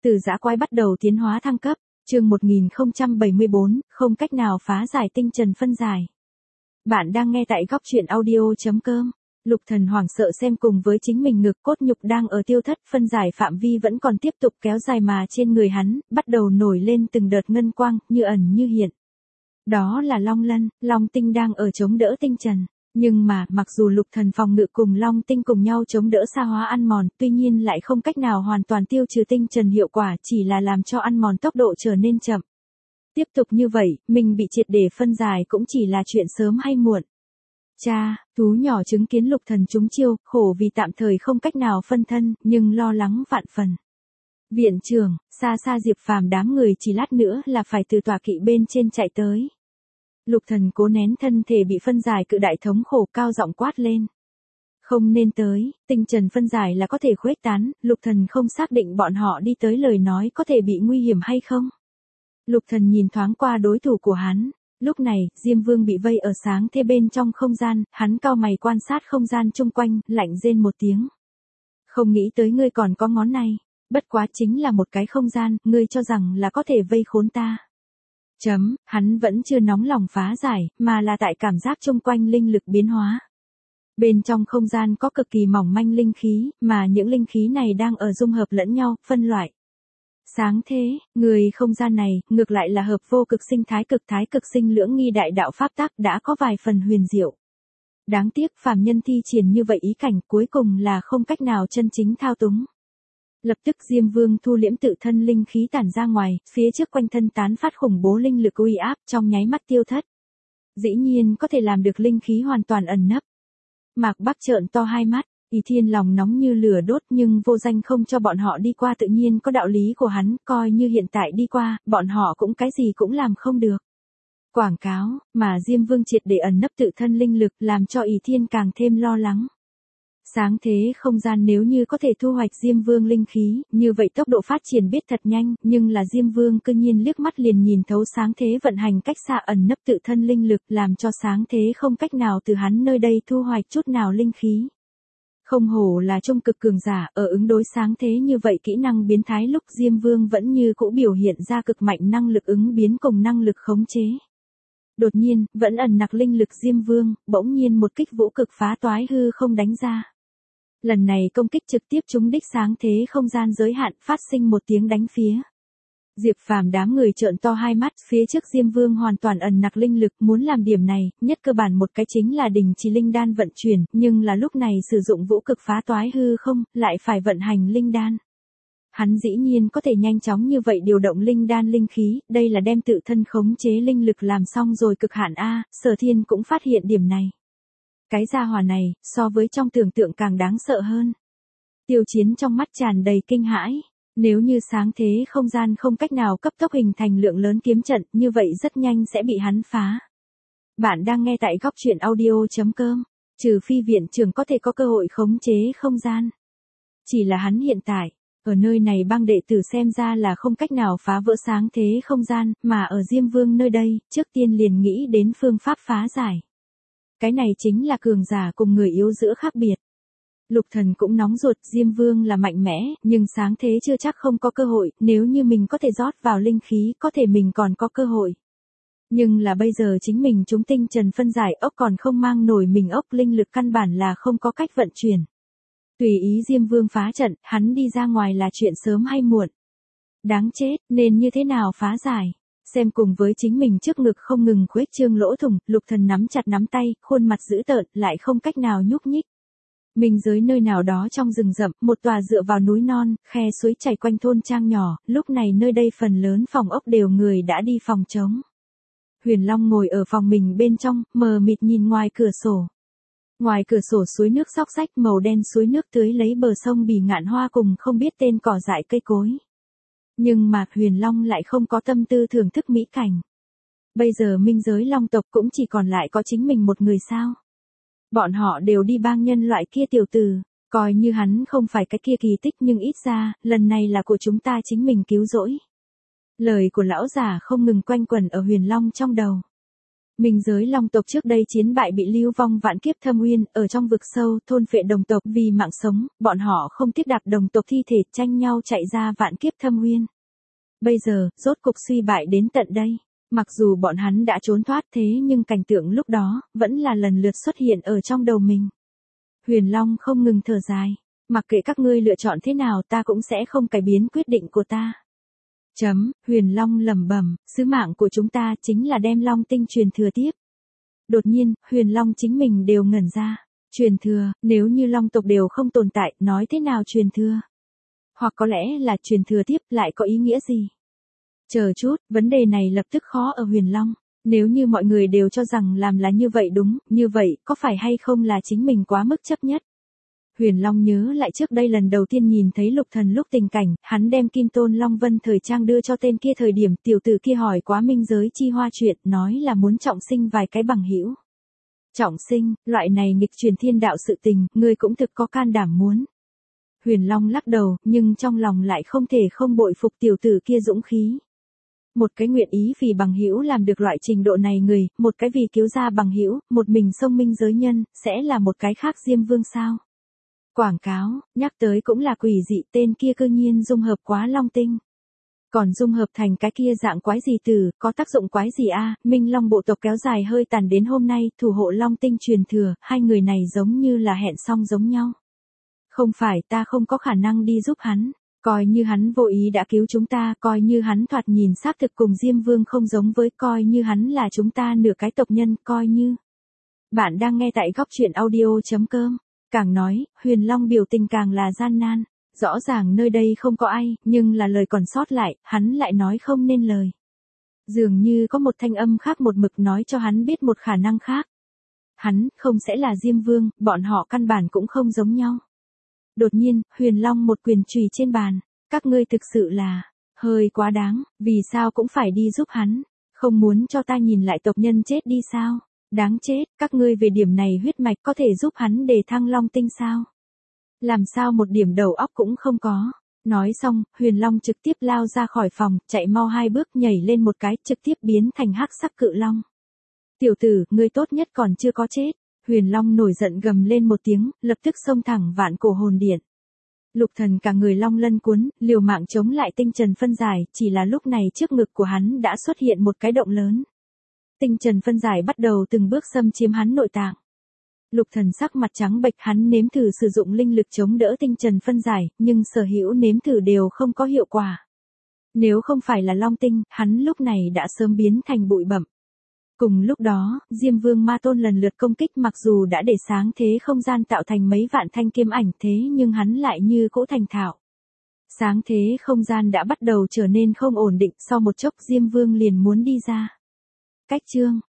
Từ dã quái bắt đầu tiến hóa thăng cấp, chương 1074, không cách nào phá giải tinh trần phân giải. Bạn đang nghe tại góc truyện audio.com. Lục Thần hoảng sợ xem cùng với chính mình ngực cốt nhục đang ở tiêu thất, phân giải phạm vi vẫn còn tiếp tục kéo dài mà trên người hắn, bắt đầu nổi lên từng đợt ngân quang, như ẩn như hiện. Đó là Long Lân, Long Tinh đang ở chống đỡ tinh trần. Nhưng mà, mặc dù Lục Thần phòng ngự cùng Long Tinh cùng nhau chống đỡ sa hóa ăn mòn, tuy nhiên lại không cách nào hoàn toàn tiêu trừ tinh trần hiệu quả, chỉ là làm cho ăn mòn tốc độ trở nên chậm. Tiếp tục như vậy, mình bị triệt để phân giải cũng chỉ là chuyện sớm hay muộn. Cha, thú nhỏ chứng kiến Lục Thần trúng chiêu, khổ vì tạm thời không cách nào phân thân, nhưng lo lắng vạn phần. Viện trưởng, xa xa Diệp Phàm đám người chỉ lát nữa là phải từ tòa kỵ bên trên chạy tới. Lục Thần cố nén thân thể bị phân giải cự đại thống khổ, cao giọng quát lên. Không nên tới, tinh trần phân giải là có thể khuếch tán, Lục Thần không xác định bọn họ đi tới lời nói có thể bị nguy hiểm hay không. Lục Thần nhìn thoáng qua đối thủ của hắn, lúc này, Diêm Vương bị vây ở sáng thế bên trong không gian, hắn cau mày quan sát không gian chung quanh, lạnh rên một tiếng. Không nghĩ tới ngươi còn có ngón này, bất quá chính là một cái không gian, ngươi cho rằng là có thể vây khốn ta. Hắn vẫn chưa nóng lòng phá giải, mà là tại cảm giác chung quanh linh lực biến hóa. Bên trong không gian có cực kỳ mỏng manh linh khí, mà những linh khí này đang ở dung hợp lẫn nhau, phân loại. Sáng thế, người không gian này, ngược lại là hợp vô cực sinh thái cực sinh lưỡng nghi đại đạo pháp tắc đã có vài phần huyền diệu. Đáng tiếc phàm nhân thi triển như vậy ý cảnh cuối cùng là không cách nào chân chính thao túng. Lập tức Diêm Vương thu liễm tự thân linh khí tản ra ngoài, phía trước quanh thân tán phát khủng bố linh lực uy áp trong nháy mắt tiêu thất. Dĩ nhiên có thể làm được linh khí hoàn toàn ẩn nấp. Mạc Bắc trợn to hai mắt, Ý Thiên lòng nóng như lửa đốt nhưng vô danh không cho bọn họ đi qua tự nhiên có đạo lý của hắn, coi như hiện tại đi qua, bọn họ cũng cái gì cũng làm không được. Quảng cáo, mà Diêm Vương triệt để ẩn nấp tự thân linh lực làm cho Ý Thiên càng thêm lo lắng. Sáng thế không gian nếu như có thể thu hoạch Diêm Vương linh khí, như vậy tốc độ phát triển biết thật nhanh, nhưng là Diêm Vương cư nhiên liếc mắt liền nhìn thấu sáng thế vận hành cách xa ẩn nấp tự thân linh lực làm cho sáng thế không cách nào từ hắn nơi đây thu hoạch chút nào linh khí. Không hổ là trung cực cường giả, ở ứng đối sáng thế như vậy kỹ năng biến thái lúc Diêm Vương vẫn như cũ biểu hiện ra cực mạnh năng lực ứng biến cùng năng lực khống chế. Đột nhiên, vẫn ẩn nặc linh lực Diêm Vương, bỗng nhiên một kích vũ cực phá toái hư không đánh ra. Lần này công kích trực tiếp trúng đích sáng thế không gian giới hạn, phát sinh một tiếng đánh phía. Diệp Phàm đám người trợn to hai mắt, phía trước Diêm Vương hoàn toàn ẩn nặc linh lực, muốn làm điểm này, nhất cơ bản một cái chính là đình chỉ linh đan vận chuyển, nhưng là lúc này sử dụng vũ cực phá toái hư không, lại phải vận hành linh đan. Hắn dĩ nhiên có thể nhanh chóng như vậy điều động linh đan linh khí, đây là đem tự thân khống chế linh lực làm xong rồi cực hạn A, Sở Thiên cũng phát hiện điểm này. Cái gia hỏa này, so với trong tưởng tượng càng đáng sợ hơn. Tiêu Chiến trong mắt tràn đầy kinh hãi. Nếu như sáng thế không gian không cách nào cấp tốc hình thành lượng lớn kiếm trận, như vậy rất nhanh sẽ bị hắn phá. Bạn đang nghe tại góc truyện audio.com. Trừ phi viện trưởng có thể có cơ hội khống chế không gian. Chỉ là hắn hiện tại, ở nơi này băng đệ tử xem ra là không cách nào phá vỡ sáng thế không gian, mà ở Diêm Vương nơi đây, trước tiên liền nghĩ đến phương pháp phá giải. Cái này chính là cường giả cùng người yếu giữa khác biệt. Lục Thần cũng nóng ruột, Diêm Vương là mạnh mẽ, nhưng sáng thế chưa chắc không có cơ hội, nếu như mình có thể rót vào linh khí, có thể mình còn có cơ hội. Nhưng là bây giờ chính mình chúng tinh trần phân giải ốc còn không mang nổi mình ốc, linh lực căn bản là không có cách vận chuyển. Tùy ý Diêm Vương phá trận, hắn đi ra ngoài là chuyện sớm hay muộn. Đáng chết, nên như thế nào phá giải? Xem cùng với chính mình trước ngực không ngừng khuếch trương lỗ thủng, Lục Thần nắm chặt nắm tay, khuôn mặt dữ tợn, lại không cách nào nhúc nhích. Minh giới nơi nào đó trong rừng rậm, một tòa dựa vào núi non, khe suối chảy quanh thôn trang nhỏ, lúc này nơi đây phần lớn phòng ốc đều người đã đi phòng trống. Huyền Long ngồi ở phòng mình bên trong, mờ mịt nhìn ngoài cửa sổ. Ngoài cửa sổ suối nước xóc xách màu đen suối nước tưới lấy bờ sông Bỉ Ngạn Hoa cùng không biết tên cỏ dại cây cối. Nhưng mà Huyền Long lại không có tâm tư thưởng thức mỹ cảnh. Bây giờ minh giới Long tộc cũng chỉ còn lại có chính mình một người sao. Bọn họ đều đi bang nhân loại kia tiểu tử, coi như hắn không phải cái kia kỳ tích nhưng ít ra, lần này là của chúng ta chính mình cứu rỗi. Lời của lão già không ngừng quanh quẩn ở Huyền Long trong đầu. Minh giới long tộc trước đây chiến bại bị lưu vong vạn kiếp thâm uyên, ở trong vực sâu, thôn phệ đồng tộc vì mạng sống, bọn họ không tiếc đặt đồng tộc thi thể tranh nhau chạy ra vạn kiếp thâm uyên. Bây giờ, rốt cục suy bại đến tận đây. Mặc dù bọn hắn đã trốn thoát thế nhưng cảnh tượng lúc đó, vẫn là lần lượt xuất hiện ở trong đầu mình. Huyền Long không ngừng thở dài. Mặc kệ các ngươi lựa chọn thế nào ta cũng sẽ không cải biến quyết định của ta. Huyền Long lẩm bẩm, sứ mạng của chúng ta chính là đem Long tinh truyền thừa tiếp. Đột nhiên, Huyền Long chính mình đều ngẩn ra. Truyền thừa, nếu như Long tộc đều không tồn tại, nói thế nào truyền thừa? Hoặc có lẽ là truyền thừa tiếp lại có ý nghĩa gì? Chờ chút, vấn đề này lập tức khó ở Huyền Long. Nếu như mọi người đều cho rằng làm là như vậy đúng, như vậy có phải hay không là chính mình quá mức chấp nhất? Huyền Long nhớ lại trước đây lần đầu tiên nhìn thấy Lục Thần lúc tình cảnh, hắn đem Kim Tôn Long Vân thời trang đưa cho tên kia thời điểm tiểu tử kia hỏi quá minh giới chi hoa chuyện, nói là muốn trọng sinh vài cái bằng hữu. Trọng sinh, loại này nghịch truyền thiên đạo sự tình, ngươi cũng thực có can đảm muốn. Huyền Long lắc đầu, nhưng trong lòng lại không thể không bội phục tiểu tử kia dũng khí. Một cái nguyện ý vì bằng hữu làm được loại trình độ này người, một cái vì cứu ra bằng hữu, một mình xông minh giới nhân, sẽ là một cái khác Diêm Vương sao? Quảng cáo, nhắc tới cũng là quỷ dị, tên kia cư nhiên dung hợp quá Long tinh. Còn dung hợp thành cái kia dạng quái gì tử, có tác dụng quái gì a? Minh Long bộ tộc kéo dài hơi tàn đến hôm nay, thủ hộ Long tinh truyền thừa, hai người này giống như là hẹn xong giống nhau. Không phải, ta không có khả năng đi giúp hắn, coi như hắn vô ý đã cứu chúng ta, coi như hắn thoạt nhìn xác thực cùng Diêm Vương không giống với, coi như hắn là chúng ta nửa cái tộc nhân, coi như. Bạn đang nghe tại góc truyện audio.com. Càng nói, Huyền Long biểu tình càng là gian nan. Rõ ràng nơi đây không có ai, nhưng là lời còn sót lại, hắn lại nói không nên lời. Dường như có một thanh âm khác một mực nói cho hắn biết một khả năng khác. Hắn không sẽ là Diêm Vương, bọn họ căn bản cũng không giống nhau. Đột nhiên, Huyền Long một quyền chùy trên bàn. Các ngươi thực sự là hơi quá đáng, vì sao cũng phải đi giúp hắn, không muốn cho ta nhìn lại tộc nhân chết đi sao? Đáng chết, các ngươi về điểm này huyết mạch có thể giúp hắn đề thăng Long tinh sao? Làm sao một điểm đầu óc cũng không có. Nói xong, Huyền Long trực tiếp lao ra khỏi phòng, chạy mau 2 bước nhảy lên một cái, trực tiếp biến thành hắc sắc cự long. Tiểu tử, ngươi tốt nhất còn chưa có chết. Huyền Long nổi giận gầm lên một tiếng, lập tức xông thẳng vạn cổ hồn điện. Lục Thần cả người long lân cuốn, liều mạng chống lại tinh trần phân giải, chỉ là lúc này trước ngực của hắn đã xuất hiện một cái động lớn. Tinh trần phân giải bắt đầu từng bước xâm chiếm hắn nội tạng. Lục Thần sắc mặt trắng bệch, hắn nếm thử sử dụng linh lực chống đỡ tinh trần phân giải, nhưng sở hữu nếm thử đều không có hiệu quả. Nếu không phải là Long tinh, hắn lúc này đã sớm biến thành bụi bặm. Cùng lúc đó, Diêm Vương Ma Tôn lần lượt công kích, mặc dù đã để sáng thế không gian tạo thành mấy vạn thanh kiếm ảnh thế nhưng hắn lại như cỗ thành thạo. Sáng thế không gian đã bắt đầu trở nên không ổn định, sau một chốc Diêm Vương liền muốn đi ra. Cách chương